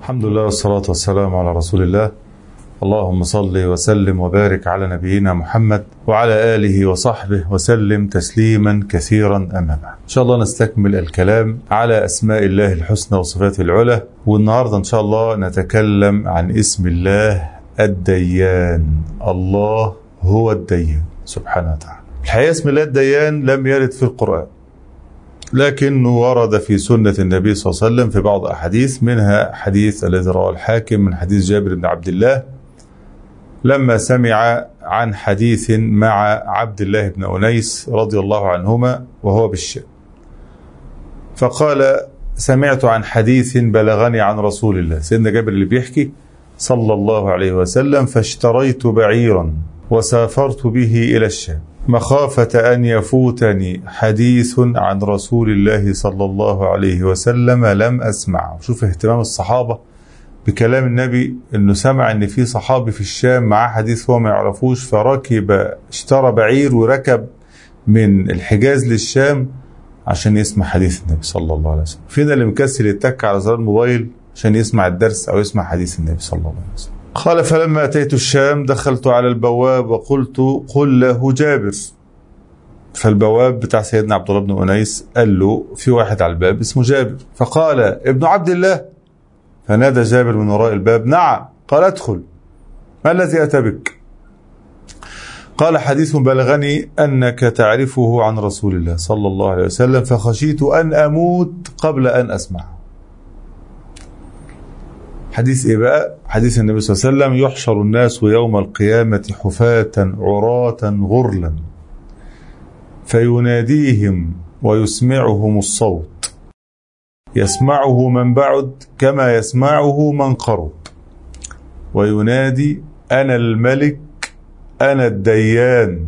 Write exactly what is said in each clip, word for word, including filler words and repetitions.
الحمد لله والصلاة والسلام على رسول الله. اللهم صل وسلم وبارك على نبينا محمد وعلى آله وصحبه وسلم تسليما كثيرا. أما بعد، إن شاء الله نستكمل الكلام على أسماء الله الحسنى وصفاته العلى، والنهاردة إن شاء الله نتكلم عن اسم الله الديان. الله هو الديان سبحانه وتعالى. الحقيقة اسم الله الديان لم يرد في القرآن، لكنه ورد في سنة النبي صلى الله عليه وسلم في بعض أحاديث، منها حديث الذي رواه الحاكم من حديث جابر بن عبد الله لما سمع عن حديث مع عبد الله بن أنيس رضي الله عنهما وهو بالشام، فقال: سمعت عن حديث بلغني عن رسول الله. سيدنا جابر اللي بيحكي صلى الله عليه وسلم: فاشتريت بعيرا وسافرت به إلى الشام مخافة أن يفوتني حديث عن رسول الله صلى الله عليه وسلم لم أسمعه. شوف اهتمام الصحابة بكلام النبي، انه سمع ان في صحابي في الشام معاه حديث هو ما يعرفوش، فركب اشترى بعير وركب من الحجاز للشام عشان يسمع حديث النبي صلى الله عليه وسلم. فينا اللي مكسل يتك على زرار الموبايل عشان يسمع الدرس او يسمع حديث النبي صلى الله عليه وسلم. قال: فلما أتيت الشام دخلت على البواب وقلت: قل له جابر. فالبواب بتاع سيدنا عبد الله بن أنيس قال له: في واحد على الباب اسمه جابر. فقال: ابن عبد الله. فنادى جابر من وراء الباب: نعم. قال: ادخل. ما الذي أتى بك؟ قال: حديث بلغني أنك تعرفه عن رسول الله صلى الله عليه وسلم، فخشيت أن أموت قبل أن أسمعه. حديث إيه بقى؟ حديث النبي صلى الله عليه وسلم: يحشر الناس يوم القيامة حفاة عراة غرلا فيناديهم ويسمعهم الصوت، يسمعه من بعد كما يسمعه من قرب، وينادي: أنا الملك أنا الديان،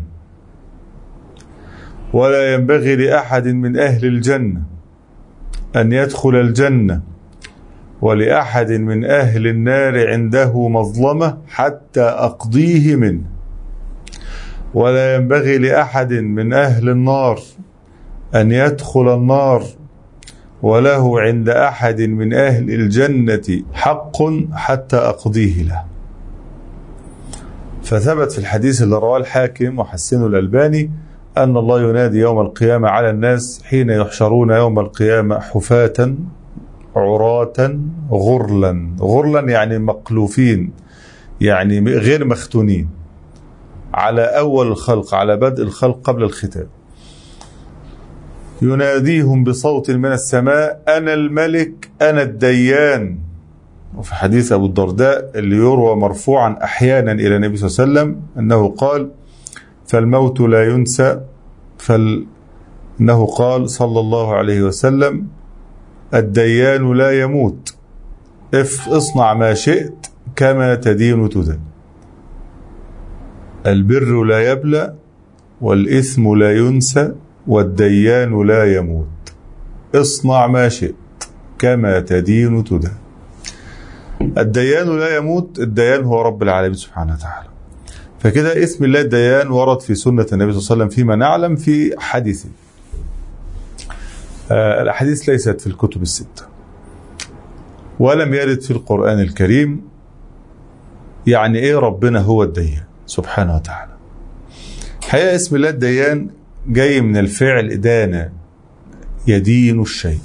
ولا ينبغي لأحد من أهل الجنة أن يدخل الجنة، ولأحد من أهل النار عنده مظلمة حتى أقضيه منه، ولا ينبغي لأحد من أهل النار أن يدخل النار، وله عند أحد من أهل الجنة حق حتى أقضيه له. فثبت في الحديث اللي رواه الحاكم وحسنه الألباني أن الله ينادي يوم القيامة على الناس حين يحشرون يوم القيامة حفاة عراة غرلا. غرلا يعني مقلوفين، يعني غير مختونين، على أول الخلق، على بدء الخلق قبل الختام. يناديهم بصوت من السماء: أنا الملك أنا الديان. وفي حديث أبو الدرداء اللي يروى مرفوعا أحيانا إلى النبي صلى الله عليه وسلم أنه قال: فالموت لا ينسى، فإنه قال صلى الله عليه وسلم: الديان لا يموت، اف اصنع ما شئت كما تدين تدان. البر لا يبلى والإثم لا ينسى والديان لا يموت، اصنع ما شئت كما تدين تدان. الديان لا يموت، الديان هو رب العالمين سبحانه وتعالى. فكده اسم الله الديان ورد في سنة النبي صلى الله عليه وسلم فيما نعلم في حديثه. آه الأحاديث ليست في الكتب الستة ولم يرد في القرآن الكريم. يعني إيه ربنا هو الديان سبحانه وتعالى؟ حقيقة اسم الله الديان جاي من الفعل دان، يدين الشيء،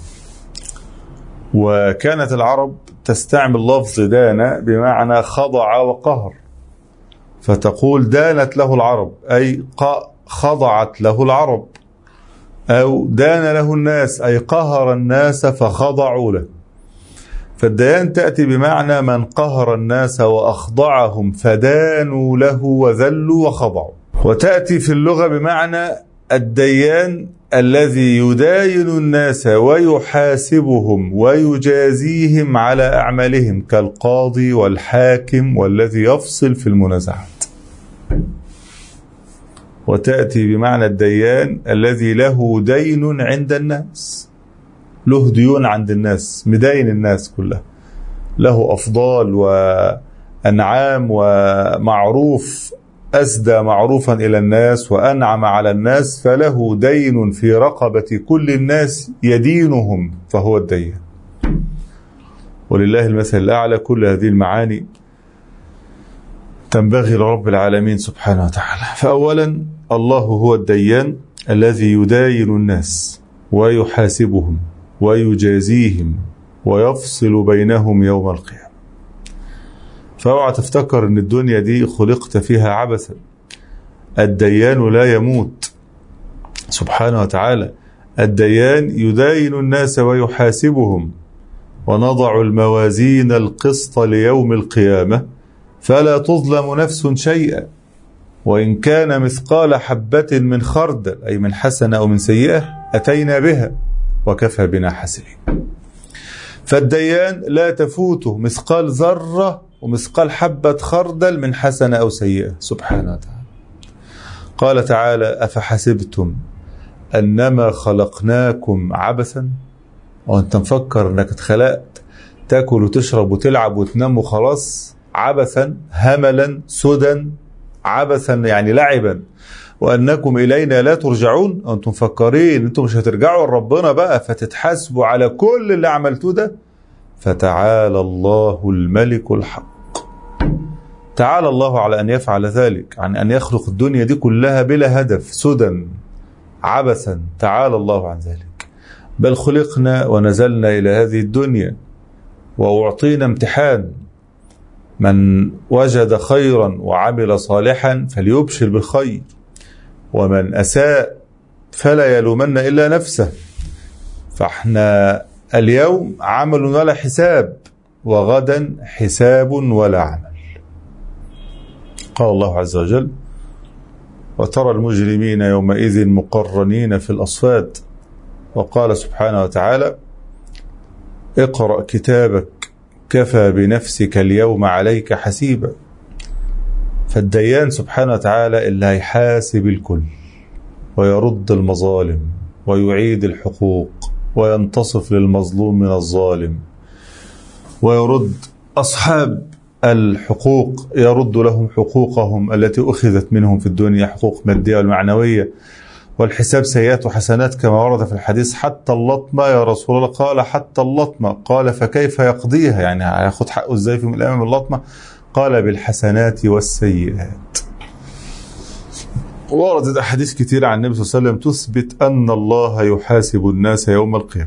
وكانت العرب تستعمل لفظ دان بمعنى خضع وقهر، فتقول دانت له العرب، أي خضعت له العرب، أو دان له الناس، أي قهر الناس فخضعوا له. فالديان تأتي بمعنى من قهر الناس وأخضعهم فدانوا له وذلوا وخضعوا. وتأتي في اللغة بمعنى الديان الذي يداين الناس ويحاسبهم ويجازيهم على أعمالهم، كالقاضي والحاكم والذي يفصل في المنازعات. وتأتي بمعنى الديان الذي له دين عند الناس، له ديون عند الناس، مداين الناس كلها، له أفضال وأنعام ومعروف، أسدى معروفا إلى الناس وأنعم على الناس، فله دين في رقبة كل الناس يدينهم، فهو الديان. ولله المثل الأعلى. كل هذه المعاني تنبغي لرب العالمين سبحانه وتعالى. فأولا الله هو الديان الذي يداين الناس ويحاسبهم ويجازيهم ويفصل بينهم يوم القيامة. فاوعى تفتكر ان الدنيا دي خلقت فيها عبثا. الديان لا يموت سبحانه وتعالى. الديان يداين الناس ويحاسبهم. ونضع الموازين القسط ليوم القيامة فلا تظلم نفس شيئا وإن كان مثقال حبة من خردل، أي من حسنة أو من سيئة، أتينا بها وكفى بنا حاسبين. فالديان لا تفوته مثقال ذرة ومثقال حبة خردل من حسنة أو سيئة سبحانه وتعالى. قال تعالى: أفحسبتم أنما خلقناكم عبثا؟ وأنت مفكر أنك اتخلقت تاكل وتشرب وتلعب وتنام وخلاص؟ عبثا، هملا، سدى، عبثا يعني لعبا، وأنكم إلينا لا ترجعون. أنتم مفكرين أنتم مش هترجعوا لربنا بقى فتتحاسبوا على كل اللي عملتوه ده؟ فتعالى الله الملك الحق. تعالى الله على أن يفعل ذلك، عن أن يخلق الدنيا دي كلها بلا هدف، سدى عبثا. تعالى الله عن ذلك. بل خلقنا ونزلنا إلى هذه الدنيا وأعطينا امتحان. من وجد خيرا وعمل صالحا فليبشر بالخير، ومن أساء فلا يلومن إلا نفسه. فاحنا اليوم عمل ولا حساب، وغدا حساب ولا عمل. قال الله عز وجل: وترى المجرمين يومئذ مقرنين في الأصفاد. وقال سبحانه وتعالى: اقرأ كتابك كفى بنفسك اليوم عليك حسيبا. فالديان سبحانه وتعالى اللي هيحاسب الكل ويرد المظالم ويعيد الحقوق وينتصف للمظلوم من الظالم، ويرد أصحاب الحقوق، يرد لهم حقوقهم التي أخذت منهم في الدنيا، حقوق مادية والمعنوية. والحساب سيئات وحسنات كما ورد في الحديث: حتى اللطمة يا رسول الله. قال: حتى اللطمة. قال: فكيف يقضيها؟ يعني هياخد حقه ازاي في الأيام اللطمة؟ قال: بالحسنات والسيئات. وردت أحاديث كثيرة عن النبي صلى الله عليه وسلم تثبت أن الله يحاسب الناس يوم القيامة.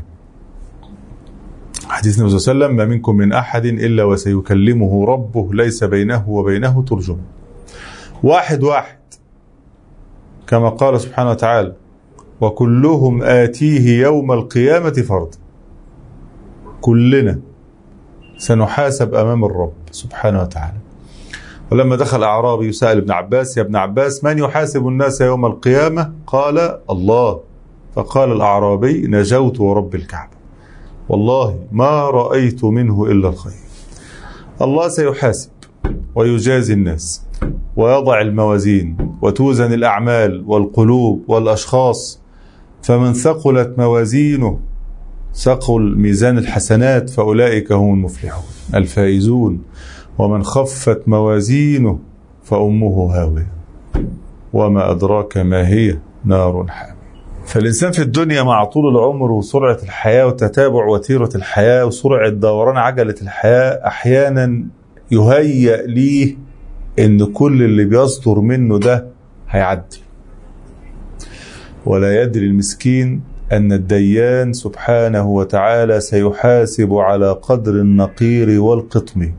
حديث النبي صلى الله عليه وسلم: ما منكم من أحد إلا وسيكلمه ربه ليس بينه وبينه ترجمة. واحد واحد، كما قال سبحانه وتعالى: وكلهم آتيه يوم القيامة فردا. كلنا سنحاسب أمام الرب سبحانه وتعالى. ولما دخل أعرابي يسأل ابن عباس: يا ابن عباس، من يحاسب الناس يوم القيامة؟ قال: الله. فقال الأعرابي: نجوت ورب الكعبة، والله ما رأيت منه إلا الخير. الله سيحاسب ويجازي الناس ويضع الموازين وتوزن الأعمال والقلوب والأشخاص. فمن ثقلت موازينه، ثقل ميزان الحسنات، فأولئك هم المفلحون الفائزون. ومن خفت موازينه فأمه هاوية وما أدراك ما هي، نار حامية. فالإنسان في الدنيا مع طول العمر وسرعة الحياة وتتابع وتيرة الحياة وسرعة دوران عجلة الحياة، أحيانا يهيأ ليه إن كل اللي بيصدر منه ده هيعدي، ولا يدري المسكين أن الديان سبحانه وتعالى سيحاسب على قدر النقير والقطمير.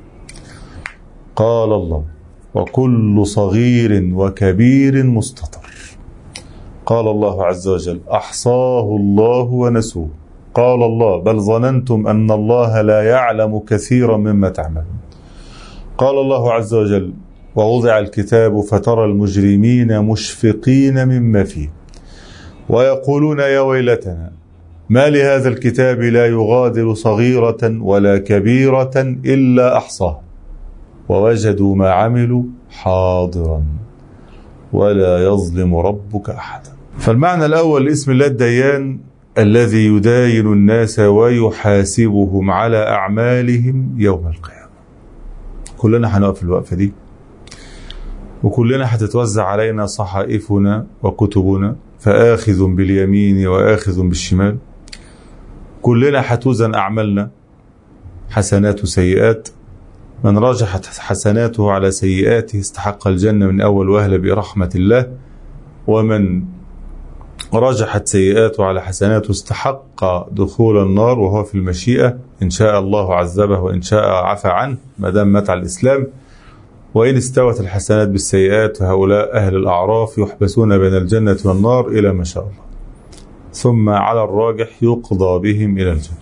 قال الله: وكل صغير وكبير مستطر. قال الله عز وجل: أحصاه الله ونسوه. قال الله: بل ظننتم أن الله لا يعلم كثيرا مما تعملون. قال الله عز وجل: ووضع الكتاب فترى المجرمين مشفقين مما فيه ويقولون يا ويلتنا ما لهذا الكتاب لا يغادر صغيرة ولا كبيرة إلا أحصاها ووجدوا ما عملوا حاضرا ولا يظلم ربك أحدا. فالمعنى الأول لاسم الله الديان الذي يداين الناس ويحاسبهم على أعمالهم يوم القيامة. كلنا هنقف الوقفة دي، وكلنا هتتوزع علينا صحائفنا وكتبنا، فآخذ باليمين وآخذ بالشمال. كلنا هتوزن أعمالنا حسنات سيئات. من رجحت حسناته على سيئاته استحق الجنة من أول وهلة برحمة الله، ومن رجحت سيئاته على حسناته استحق دخول النار وهو في المشيئة، إن شاء الله عذبه وإن شاء عفى عنه ما دام مات على الإسلام. وإن استوت الحسنات بالسيئات فهؤلاء أهل الأعراف يحبسون بين الجنة والنار إلى ما شاء الله، ثم على الراجح يقضى بهم إلى الجنة.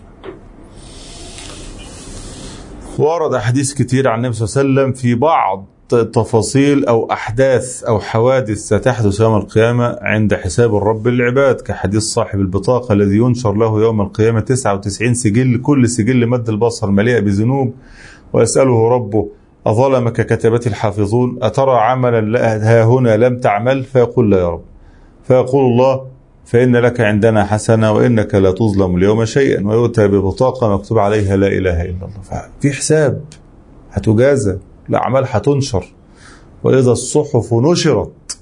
ورد حديث كتير عن النبي صلى الله عليه وسلم في بعض تفاصيل أو أحداث أو حوادث ستحدث يوم القيامة عند حساب الرب للعباد، كحديث صاحب البطاقة الذي ينشر له يوم القيامة تسعة وتسعين سجل، كل سجل مد البصر مليء بذنوب، ويسأله ربه أظلمك كتبتي الحافظون أترى عملا ها هنا لم تعمل؟ فيقول لا يا رب، فيقول الله فإن لك عندنا حسنة وإنك لا تظلم اليوم شيئا، ويؤتى ببطاقة مكتوب عليها لا إله إلا الله. ففي حساب، هتجازى، الأعمال هتنشر، وإذا الصحف نشرت.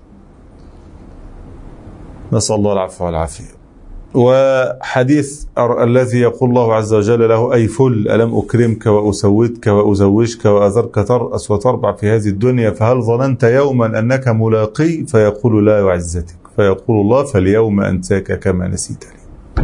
نسأل الله العفو والعافية. وحديث الذي يقول الله عز وجل له أي فل ألم أكرمك وأسودك وأزوجك وأذرك ترأس وتربع في هذه الدنيا فهل ظننت يوما أنك ملاقي؟ فيقول لا وعزتك، فيقول الله فاليوم أنساك كما نسيتني.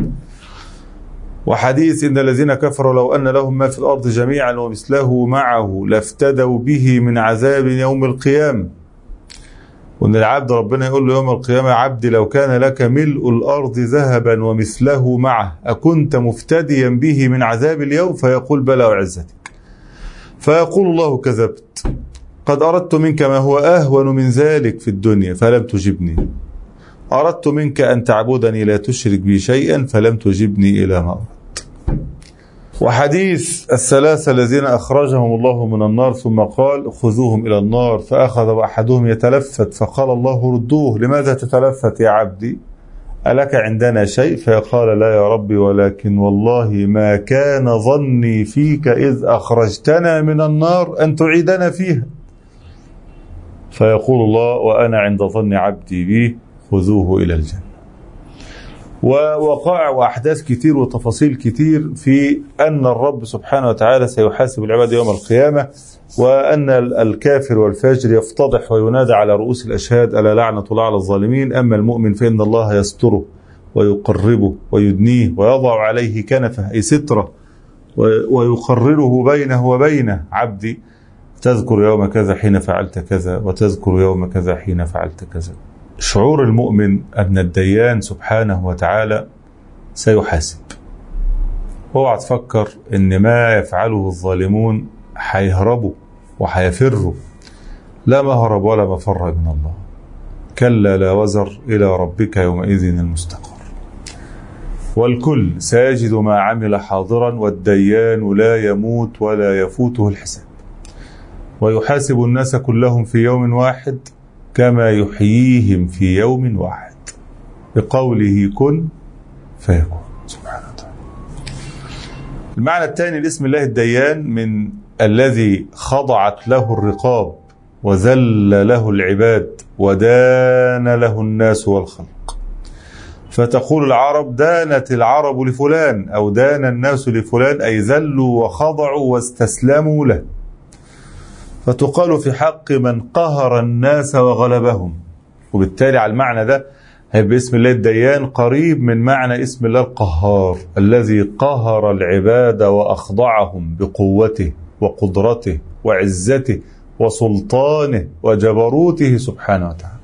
وحديث إن الذين كفروا لو أن لهم ما في الأرض جميعا ومثله معه لافتدوا به من عذاب يوم القيامة. وأن العبد ربنا يقول له يوم القيامة عبدي لو كان لك ملء الأرض ذهبا ومثله معه أكنت مفتديا به من عذاب اليوم؟ فيقول بلى وعزتك. فيقول الله كذبت، قد أردت منك ما هو أهون من ذلك في الدنيا فلم تجبني، أردت منك أن تعبدني لا تشرك بي شيئا فلم تجبني إلى ما أردت. وحديث الثلاثة الذين أخرجهم الله من النار ثم قال خذوهم إلى النار، فأخذ أحدهم يتلفت فقال الله ردوه، لماذا تتلفت يا عبدي؟ ألك عندنا شيء؟ فقال لا يا ربي ولكن والله ما كان ظني فيك إذ أخرجتنا من النار أن تعيدنا فيها. فيقول الله وأنا عند ظن عبدي بي خذوه إلى الجنة. ووقائع وأحداث كتير وتفاصيل كتير في أن الرب سبحانه وتعالى سيحاسب العباد يوم القيامة، وأن الكافر والفاجر يفتضح وينادى على رؤوس الأشهاد ألا لعنة الله على الظالمين، أما المؤمن فإن الله يستره ويقربه ويدنيه ويضع عليه كنفه أي سترة ويقرره بينه وبينه عبدي تذكر يوم كذا حين فعلت كذا وتذكر يوم كذا حين فعلت كذا. شعور المؤمن أن الديان سبحانه وتعالى سيحاسب. اوعى تفكر ان ما يفعله الظالمون هيهربوا وهيفروا، لا مهرب ولا مفر من الله، كلا لا وزر إلى ربك يومئذ المستقر. والكل سيجد ما عمل حاضرا، والديان لا يموت ولا يفوته الحساب، ويحاسب الناس كلهم في يوم واحد كما يحييهم في يوم واحد بقوله كن فيكون سبحانه وتعالى. المعنى الثاني لاسم الله الديان من الذي خضعت له الرقاب وذل له العباد ودان له الناس والخلق. فتقول العرب دانت العرب لفلان أو دان الناس لفلان، أي ذلوا وخضعوا واستسلموا له. فتقال في حق من قهر الناس وغلبهم. وبالتالي على المعنى ده هيبقى اسم الله الديان قريب من معنى اسم الله القهار، الذي قهر العباد وأخضعهم بقوته وقدرته وعزته وسلطانه وجبروته سبحانه وتعالى.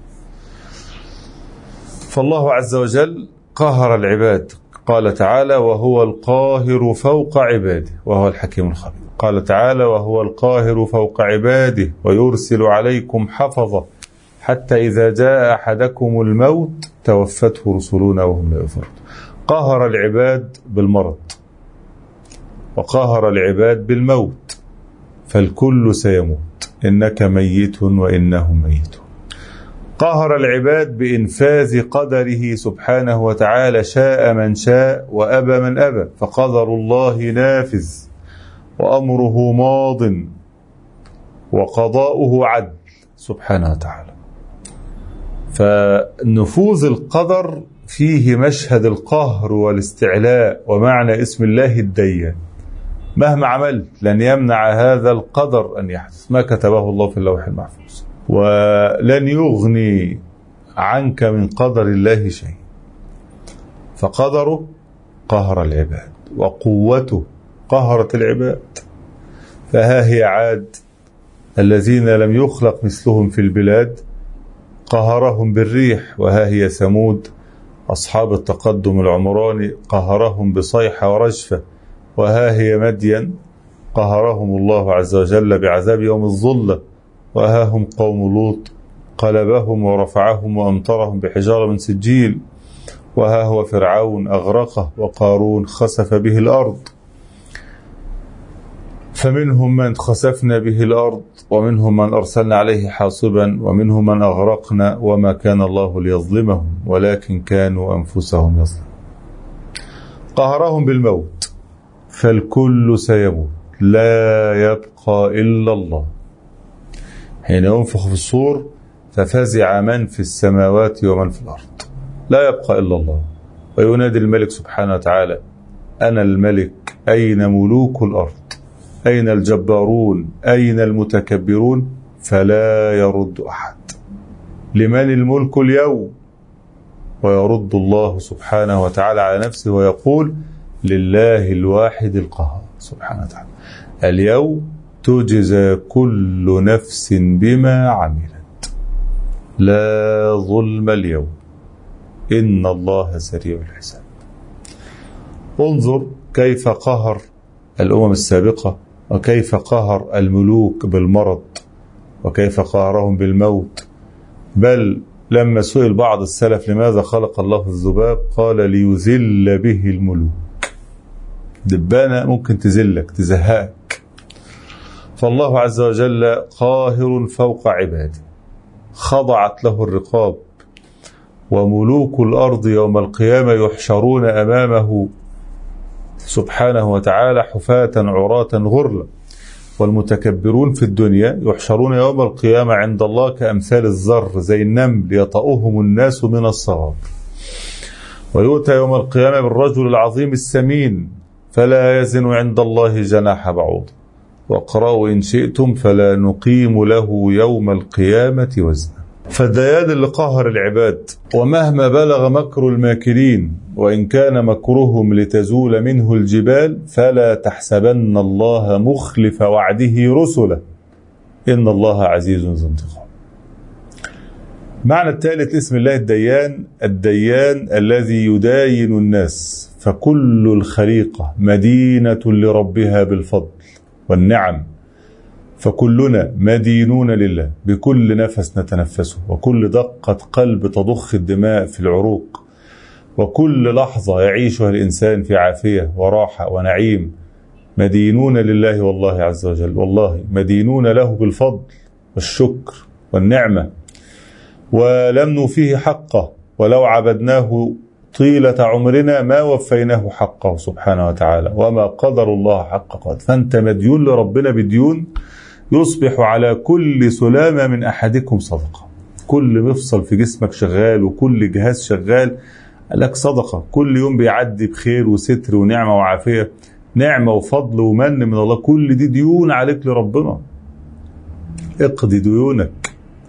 فالله عز وجل قهر العباد، قال تعالى وهو القاهر فوق عباده وهو الحكيم الخبير. قال تعالى وهو القاهر فوق عباده ويرسل عليكم حفظة حتى إذا جاء أحدكم الموت توفته رسلنا وهم لا يفرطون. قهر العباد بالمرض وقهر العباد بالموت، فالكل سيموت، إنك ميت وإنهم ميتون. قهر العباد بإنفاذ قدره سبحانه وتعالى، شاء من شاء وأبى من أبى، فقدر الله نافذ وأمره ماض وقضاؤه عدل سبحانه وتعالى. فنفوذ القدر فيه مشهد القهر والاستعلاء، ومعنى اسم الله الديان مهما عملت لن يمنع هذا القدر أن يحدث، ما كتبه الله في اللوح المحفوظ. ولن يغني عنك من قدر الله شيء، فقدره قهر العباد وقوته قهرت العباد. فها هي عاد الذين لم يخلق مثلهم في البلاد قهرهم بالريح، وها هي ثمود أصحاب التقدم العمراني قهرهم بصيحة ورجفة، وها هي مدين قهرهم الله عز وجل بعذاب يوم الظلة، وها هم قوم لوط قلبهم ورفعهم وأمطرهم بحجارة من سجيل، وها هو فرعون أغرقه وقارون خسف به الأرض. فمنهم من خسفنا به الأرض ومنهم من أرسلنا عليه حاصبا ومنهم من أغرقنا وما كان الله ليظلمهم ولكن كانوا أنفسهم يظلمون. قهرهم بالموت فالكل سيموت لا يبقى إلا الله. حين ينفخ في الصور ففزع من في السماوات ومن في الأرض لا يبقى إلا الله، وينادي الملك سبحانه وتعالى أنا الملك أين ملوك الأرض أين الجبارون أين المتكبرون، فلا يرد أحد. لمن الملك اليوم؟ ويرد الله سبحانه وتعالى على نفسه ويقول لله الواحد القهار سبحانه وتعالى اليوم تجزى كل نفس بما عملت لا ظلم اليوم إن الله سريع الحساب. انظر كيف قهر الأمم السابقة، وكيف قهر الملوك بالمرض، وكيف قهرهم بالموت. بل لما سئل بعض السلف لماذا خلق الله الذباب قال ليذل به الملوك. دبانة ممكن تذلك تزهقك. فالله عز وجل قاهر فوق عباده خضعت له الرقاب، وملوك الأرض يوم القيامة يحشرون أمامه سبحانه وتعالى حفاة عراة غرلا، والمتكبرون في الدنيا يحشرون يوم القيامة عند الله كأمثال الذر زي النمل يطأهم الناس من الصغار. ويؤتى يوم القيامة بالرجل العظيم السمين فلا يزن عند الله جناح بعوض، واقرأوا إن شئتم فلا نقيم له يوم القيامة وزنا. فالديان اللي قهر العباد، ومهما بلغ مكر الماكرين وإن كان مكرهم لتزول منه الجبال فلا تحسبن الله مخلف وعده رسله إن الله عزيز ذو انتقام. معنى الثالث اسم الله الديان، الديان الذي يداين الناس، فكل الخليقة مدينة لربها بالفضل والنعم، فكلنا مدينون لله بكل نفس نتنفسه، وكل دقة قلب تضخ الدماء في العروق، وكل لحظة يعيشها الإنسان في عافية وراحة ونعيم. مدينون لله والله عز وجل، والله مدينون له بالفضل والشكر والنعمة، ولم نوفيه حقه، ولو عبدناه طيلة عمرنا ما وفيناه حقه سبحانه وتعالى، وما قدر الله حق قدر. فأنت مديون لربنا بديون يصبح على كل سلامة من أحدكم صدقة. كل مفصل في جسمك شغال وكل جهاز شغال لك صدقة. كل يوم بيعدي بخير وستر ونعمة وعافية، نعمة وفضل ومن من الله. كل دي ديون عليك لربنا. اقضي ديونك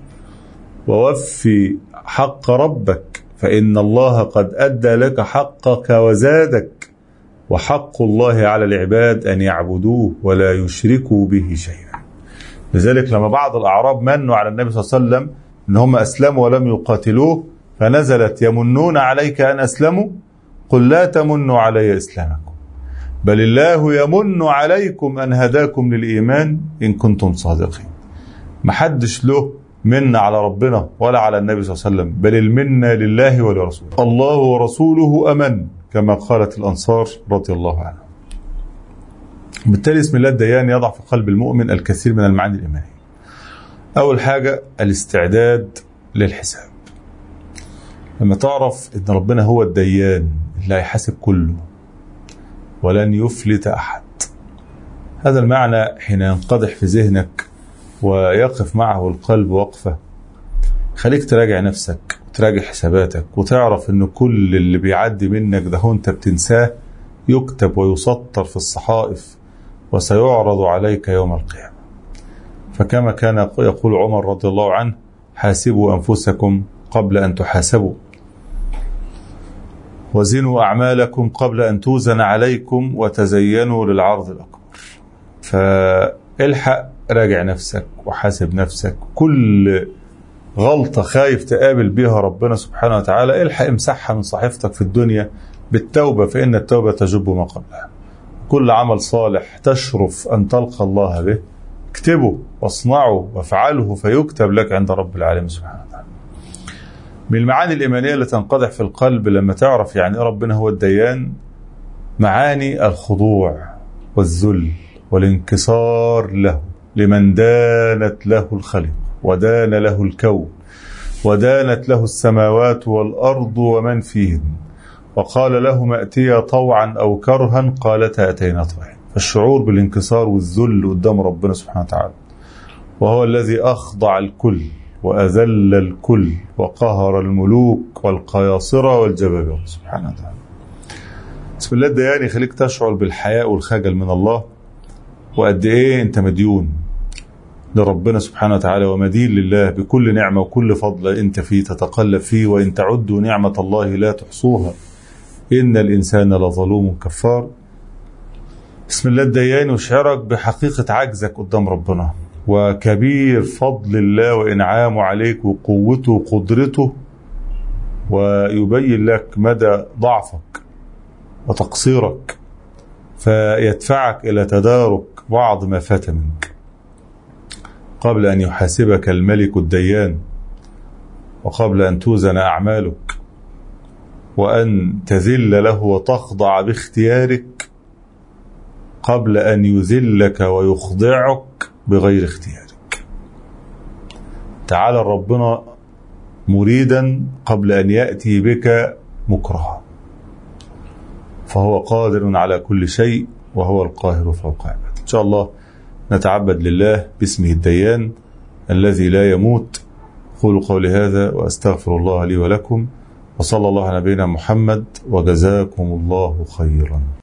ووفي حق ربك، فإن الله قد أدى لك حقك وزادك. وحق الله على العباد أن يعبدوه ولا يشركوا به شيئا. لذلك لما بعض الأعراب منوا على النبي صلى الله عليه وسلم إن هم أسلموا ولم يقاتلوه، فنزلت يمنون عليك أن أسلموا قل لا تمنوا علي إسلامكم بل الله يمن عليكم أن هداكم للإيمان إن كنتم صادقين. محدش له من على ربنا ولا على النبي صلى الله عليه وسلم، بل المنة لله ولرسوله. الله ورسوله أمن كما قالت الأنصار رضي الله عنهم. بالتالي اسم الله الديان يضع في قلب المؤمن الكثير من المعاني الإيمانية. أول حاجة الاستعداد للحساب. لما تعرف أن ربنا هو الديان اللي هيحاسب كله ولن يفلت أحد، هذا المعنى حين ينقضح في ذهنك ويقف معه القلب وقفة، خليك تراجع نفسك وتراجع حساباتك وتعرف أن كل اللي بيعدي منك ده هو أنت بتنساه يكتب ويسطر في الصحائف وسيعرض عليك يوم القيامة. فكما كان يقول عمر رضي الله عنه: حاسبوا أنفسكم قبل أن تحاسبوا، وزنوا أعمالكم قبل أن توزن عليكم، وتزينوا للعرض الأكبر. فالحق راجع نفسك وحاسب نفسك. كل غلطة خايف تقابل بها ربنا سبحانه وتعالى الحق امسحها من صحيفتك في الدنيا بالتوبة، فإن التوبة تجب ما قبلها. كل عمل صالح تشرف أن تلقى الله به اكتبه واصنعه وافعله فيكتب لك عند رب العالمين سبحانه وتعالى. من المعاني الإيمانية اللي تنقدح في القلب لما تعرف يعني ربنا هو الديان، معاني الخضوع والذل والانكسار له، لمن دانت له الخلق ودان له الكون ودانت له السماوات والأرض ومن فيهن، وقال لهما ائتيا طوعا أو كرها قالتا أتينا طوعا. فالشعور بالانكسار والذل قدام ربنا سبحانه وتعالى، وهو الذي أخضع الكل وأذل الكل وقهر الملوك والقياصرة والجبابرة سبحانه وتعالى. بسم الله الديان يخليك تشعر بالحياء والخجل من الله، وقد إيه أنت مديون لربنا سبحانه وتعالى ومدين لله بكل نعمة وكل فضل أنت فيه تتقلب فيه، وإن تعدوا نعمة الله لا تحصوها إن الإنسان لظلوم كفار. بسم الله الديان يشعرك بحقيقة عجزك قدام ربنا، وكبير فضل الله وإنعامه عليك وقوته وقدرته، ويبين لك مدى ضعفك وتقصيرك، فيدفعك إلى تدارك بعض ما فات منك قبل أن يحاسبك الملك الديان، وقبل أن توزن أعمالك، وأن تذل له وتخضع باختيارك قبل أن يذلك ويخضعك بغير اختيارك. تعالى ربنا مريدا قبل أن يأتي بك مكرها، فهو قادر على كل شيء وهو القاهر فوق عباده. إن شاء الله نتعبد لله باسمه الديان الذي لا يموت. قولوا قولي هذا وأستغفر الله لي ولكم، وصلى الله على نبينا محمد، وجزاكم الله خيرا.